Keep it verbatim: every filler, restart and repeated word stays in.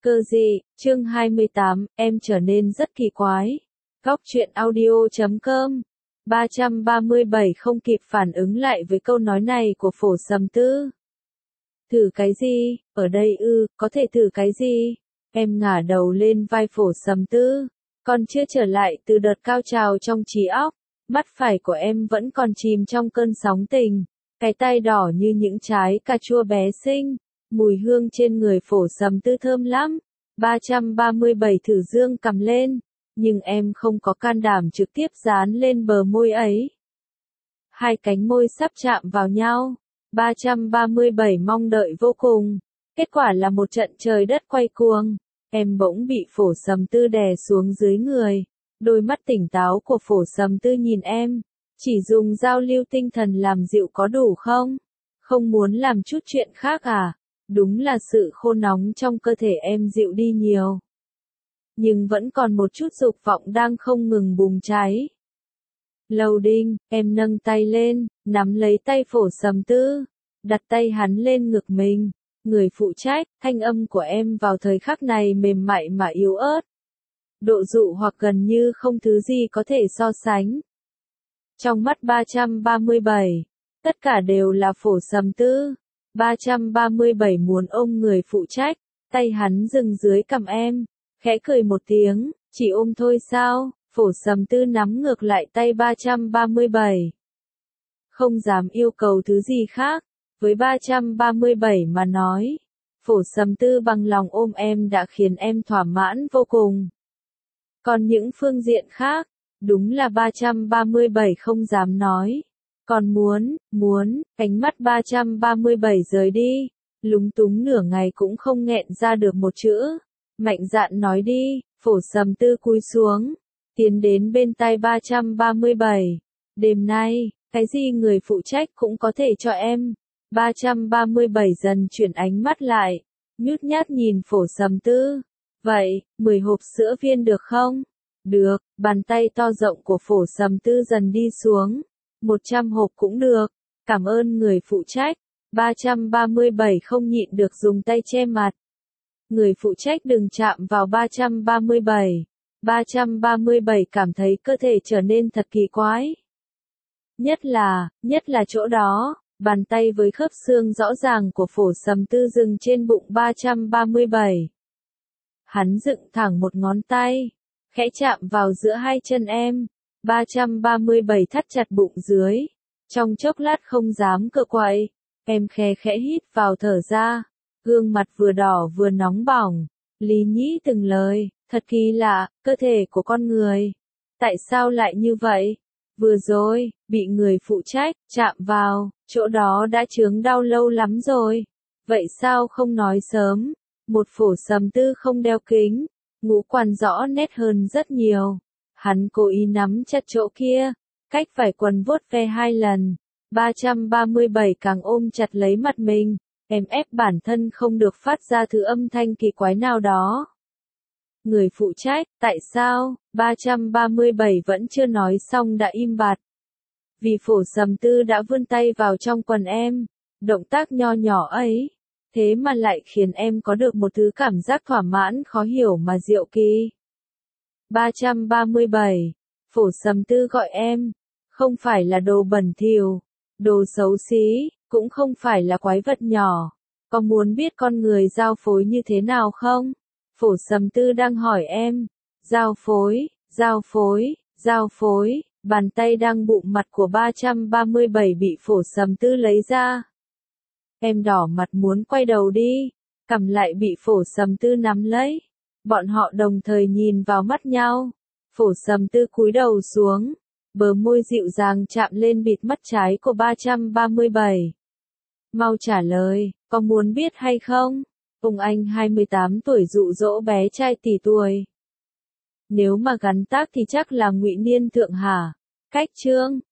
Cơ gì, chương hai mươi tám, em trở nên rất kỳ quái. Góc truyện audio chấm com. ba trăm ba mươi bảy không kịp phản ứng lại với câu nói này của Phổ Sầm Tư. Thử cái gì, ở đây ư, có thể thử cái gì? Em ngả đầu lên vai Phổ Sầm Tư. Còn chưa trở lại từ đợt cao trào trong trí óc, mắt phải của em vẫn còn chìm trong cơn sóng tình. Cái tai đỏ như những trái cà chua bé xinh. Mùi hương trên người Phổ Sầm Tư thơm lắm. ba trăm ba mươi bảy thử dương cầm lên, nhưng em không có can đảm trực tiếp dán lên bờ môi ấy. Hai cánh môi sắp chạm vào nhau. ba trăm ba mươi bảy mong đợi vô cùng. Kết quả là một trận trời đất quay cuồng. Em bỗng bị Phổ Sầm Tư đè xuống dưới người. Đôi mắt tỉnh táo của Phổ Sầm Tư nhìn em. Chỉ dùng giao lưu tinh thần làm dịu có đủ không? Không muốn làm chút chuyện khác à? Đúng là sự khô nóng trong cơ thể em dịu đi nhiều. Nhưng vẫn còn một chút dục vọng đang không ngừng bùng cháy. Loading, em nâng tay lên, nắm lấy tay Phổ Sầm Tư, đặt tay hắn lên ngực mình. Người phụ trách, thanh âm của em vào thời khắc này mềm mại mà yếu ớt. Độ dụ hoặc gần như không thứ gì có thể so sánh. Trong mắt ba trăm ba mươi bảy, tất cả đều là Phổ Sầm Tư. ba trăm ba mươi bảy muốn ôm người phụ trách, tay hắn dừng dưới cằm em, khẽ cười một tiếng, chỉ ôm thôi sao? Phổ Sầm Tư nắm ngược lại tay ba trăm ba mươi bảy. Không dám yêu cầu thứ gì khác, với ba trăm ba mươi bảy mà nói, Phổ Sầm Tư bằng lòng ôm em đã khiến em thỏa mãn vô cùng. Còn những phương diện khác, đúng là ba trăm ba mươi bảy không dám nói. Còn muốn, muốn, cánh mắt ba trăm ba mươi bảy rời đi, lúng túng nửa ngày cũng không nghẹn ra được một chữ. Mạnh dạn nói đi, Phổ Sầm Tư cúi xuống, tiến đến bên tai ba trăm ba mươi bảy. Đêm nay, cái gì người phụ trách cũng có thể cho em. ba trăm ba mươi bảy dần chuyển ánh mắt lại, nhút nhát nhìn Phổ Sầm Tư. Vậy, mười hộp sữa viên được không? Được, bàn tay to rộng của Phổ Sầm Tư dần đi xuống. một trăm hộp cũng được, cảm ơn người phụ trách. ba trăm ba mươi bảy không nhịn được dùng tay che mặt. Người phụ trách đừng chạm vào ba trăm ba mươi bảy. ba trăm ba mươi bảy cảm thấy cơ thể trở nên thật kỳ quái. Nhất là, nhất là chỗ đó, bàn tay với khớp xương rõ ràng của Phổ Sầm Tư dừng trên bụng ba trăm ba mươi bảy. Hắn dựng thẳng một ngón tay, khẽ chạm vào giữa hai chân em. ba trăm ba mươi bảy thắt chặt bụng dưới, trong chốc lát không dám cựa quậy, em khe khẽ hít vào thở ra, gương mặt vừa đỏ vừa nóng bỏng, lý nhí từng lời, thật kỳ lạ, cơ thể của con người, tại sao lại như vậy? Vừa rồi, bị người phụ trách chạm vào, chỗ đó đã chướng đau lâu lắm rồi, vậy sao không nói sớm? Một Phổ Sầm Tư không đeo kính, ngũ quan rõ nét hơn rất nhiều. Hắn cố ý nắm chặt chỗ kia, cách vải quần vuốt ve hai lần. ba trăm ba mươi bảy càng ôm chặt lấy mặt mình, em ép bản thân không được phát ra thứ âm thanh kỳ quái nào đó. Người phụ trách, tại sao? ba trăm ba mươi bảy vẫn chưa nói xong đã im bặt. Vì Phổ Sầm Tư đã vươn tay vào trong quần em, động tác nho nhỏ ấy, thế mà lại khiến em có được một thứ cảm giác thỏa mãn khó hiểu mà diệu kỳ. ba trăm ba mươi bảy. Phổ Sầm Tư gọi em, không phải là đồ bẩn thỉu, đồ xấu xí, cũng không phải là quái vật nhỏ. Có muốn biết con người giao phối như thế nào không? Phổ Sầm Tư đang hỏi em. Giao phối, giao phối, giao phối, bàn tay đang bụng mặt của ba trăm ba mươi bảy bị Phổ Sầm Tư lấy ra. Em đỏ mặt muốn quay đầu đi, cằm lại bị Phổ Sầm Tư nắm lấy. Bọn họ đồng thời nhìn vào mắt nhau. Phổ Sầm Tư cúi đầu xuống, bờ môi dịu dàng chạm lên bịt mắt trái của ba trăm ba mươi bảy. Mau trả lời, có muốn biết hay không? Ông anh hai mươi tám tuổi dụ dỗ bé trai tỷ tuổi. Nếu mà gắn tác thì chắc là Ngụy Niên Thượng hả? Cách chương